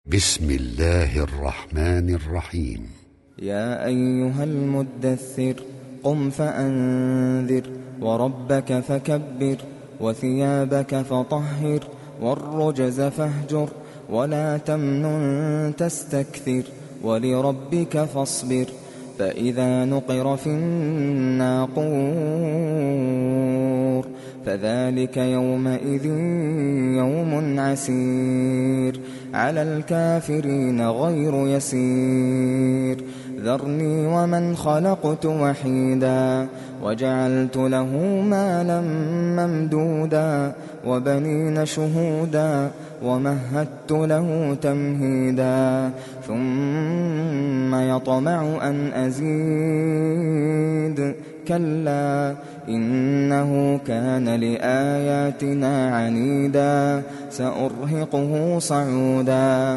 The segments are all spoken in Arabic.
بسم الله الرحمن الرحيم. يا أيها المدثر قم فأنذر وربك فكبر وثيابك فطهر والرجز فاهجر ولا تمنن تستكثر ولربك فاصبر فإذا نقر في الناقور فذلك يومئذ يوم عسير على الكافرين غير يسير ذرني ومن خلقت وحيدا وجعلت له مالا ممدودا وبنين شهودا ومهدت له تمهيدا ثم يطمع أن أزيد كلا إنه كان لآياتنا عنيدا سأرهقه صعودا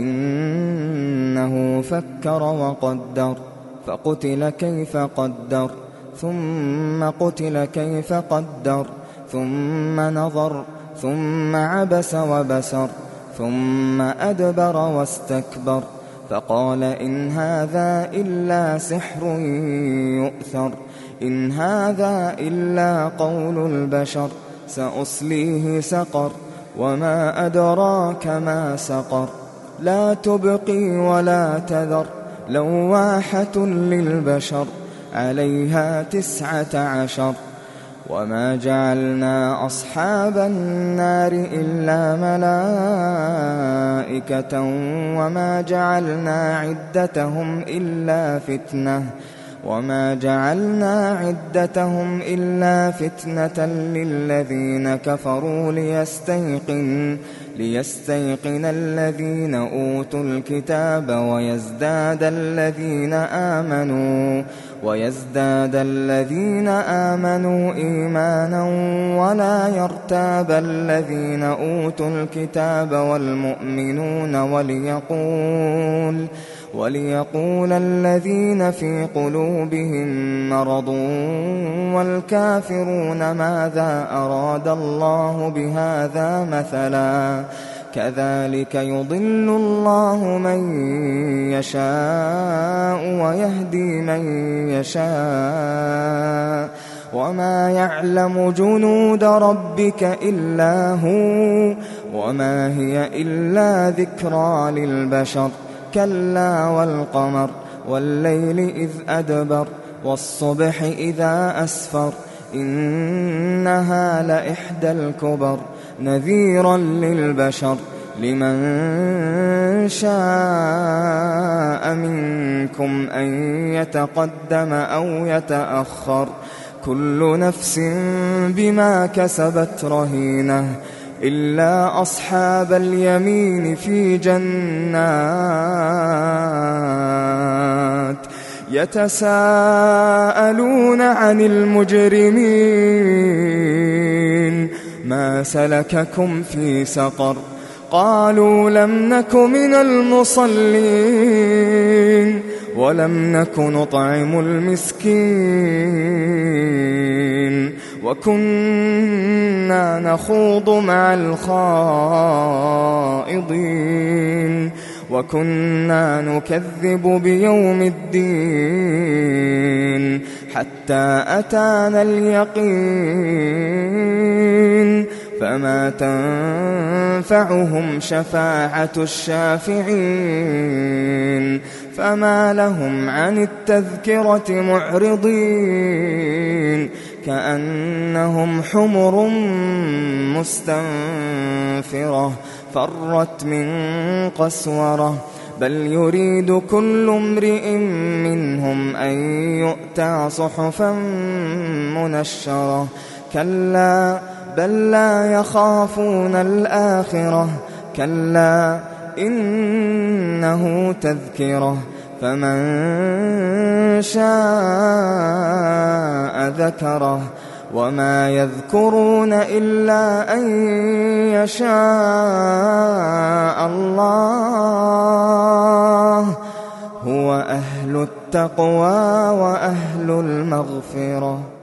إنه فكر وقدر فقتل كيف قدر ثم قتل كيف قدر ثم نظر ثم عبس وبسر ثم أدبر واستكبر فقال إن هذا إلا سحر يؤثر إن هذا إلا قول البشر سأصليه سقر وما أدراك ما سقر لا تبقي ولا تذر لواحة للبشر عليها 19 وما جعلنا أصحاب النار إلا ملائكة وما جعلنا عدتهم إلا فتنة للذين كفروا ليستيقن الذين أوتوا الكتاب ويزداد الذين آمنوا إيمانا ولا يرتاب الذين أوتوا الكتاب والمؤمنون وليقول الذين في قلوبهم مرض والكافرون ماذا أراد الله بهذا مثلا كذلك يضل الله من يشاء ويهدي من يشاء وما يعلم جنود ربك إلا هو وما هي إلا ذكرى للبشر كلا والقمر والليل إذ أدبر والصبح إذا أسفر إنها لإحدى الكبر نذيرا للبشر لمن شاء منكم أن يتقدم أو يتأخر كل نفس بما كسبت رهينة إلا أصحاب اليمين في جنات يتساءلون عن المجرمين ما سلككم في سقر قالوا لم نك من المصلين ولم نك نطعم المسكين وكنا نخوض مع الخائضين وكنا نكذب بيوم الدين حتى أتانا اليقين فما تنفعهم شفاعة الشافعين فما لهم عن التذكرة معرضين كأنهم حمر مستنفرة فرت من قسورة بل يريد كل امرئ منهم أن يؤتى صحفا منشرة كلا بل لا يخافون الآخرة كلا إنه تذكرة فمن شاء ذكره وما يذكرون إلا أن يشاء الله هو أهل التقوى وأهل المغفرة.